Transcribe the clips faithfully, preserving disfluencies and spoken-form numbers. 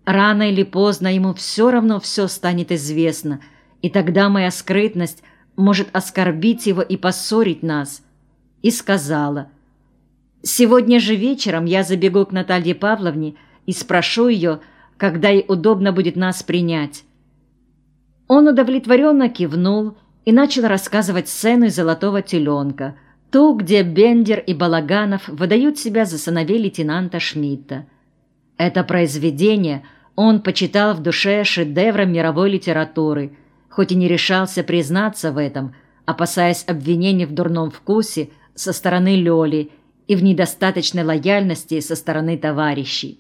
Рано или поздно ему все равно все станет известно, и тогда моя скрытность может оскорбить его и поссорить нас. И сказала: «Сегодня же вечером я забегу к Наталье Павловне и спрошу ее, когда ей удобно будет нас принять». Он удовлетворенно кивнул и начал рассказывать сцену из «Золотого теленка», ту, где Бендер и Балаганов выдают себя за сыновей лейтенанта Шмидта. Это произведение он почитал в душе шедевром мировой литературы, хоть и не решался признаться в этом, опасаясь обвинений в дурном вкусе со стороны Лёли и в недостаточной лояльности со стороны товарищей.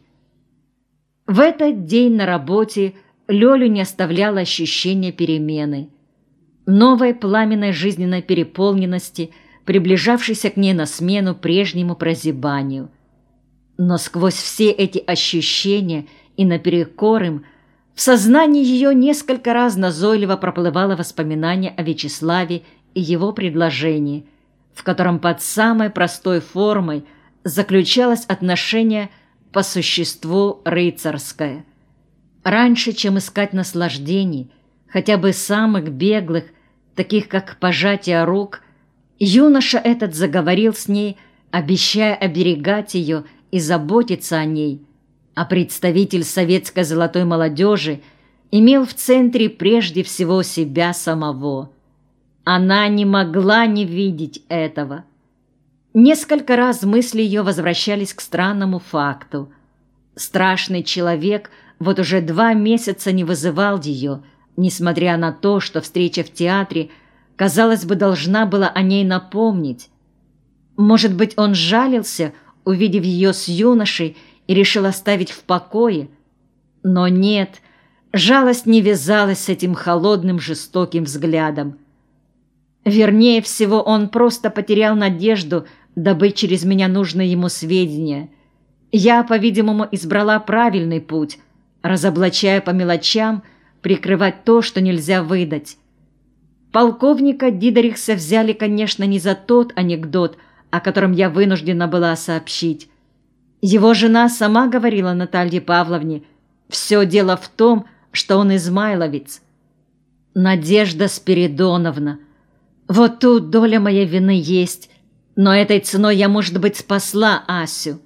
В этот день на работе Лёлю не оставляло ощущение перемены, новой пламенной жизненной переполненности, приближавшейся к ней на смену прежнему прозябанию. Но сквозь все эти ощущения и наперекор им в сознании ее несколько раз назойливо проплывало воспоминание о Вячеславе и его предложении, в котором под самой простой формой заключалось отношение по существу рыцарское. Раньше, чем искать наслаждений, хотя бы самых беглых, таких как пожатие рук, юноша этот заговорил с ней, обещая оберегать ее и заботиться о ней, а представитель советской золотой молодежи имел в центре прежде всего себя самого. Она не могла не видеть этого. Несколько раз мысли ее возвращались к странному факту. Страшный человек вот уже два месяца не вызывал ее, несмотря на то, что встреча в театре, казалось бы, должна была о ней напомнить. Может быть, он жалился, увидев ее с юношей, и решил оставить в покое? Но нет, жалость не вязалась с этим холодным, жестоким взглядом. Вернее всего, он просто потерял надежду добыть через меня нужные ему сведения. Я, по-видимому, избрала правильный путь, разоблачая по мелочам, прикрывать то, что нельзя выдать. Полковника Дидерихса взяли, конечно, не за тот анекдот, о котором я вынуждена была сообщить. Его жена сама говорила Наталье Павловне: «Все дело в том, что он измайловец». Надежда Спиридоновна. Вот тут доля моей вины есть, но этой ценой я, может быть, спасла Асю.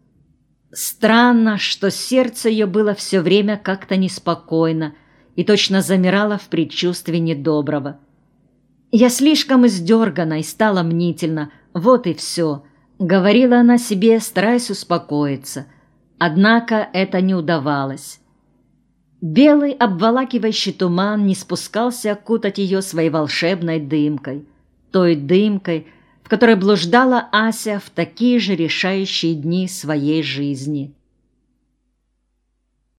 Странно, что сердце ее было все время как-то неспокойно и точно замирало в предчувствии недоброго. Я слишком издергана и стала мнительна, вот и все, говорила она себе, стараясь успокоиться. Однако это не удавалось. Белый обволакивающий туман не спускался окутать ее своей волшебной дымкой, той дымкой, в которой блуждала Ася в такие же решающие дни своей жизни.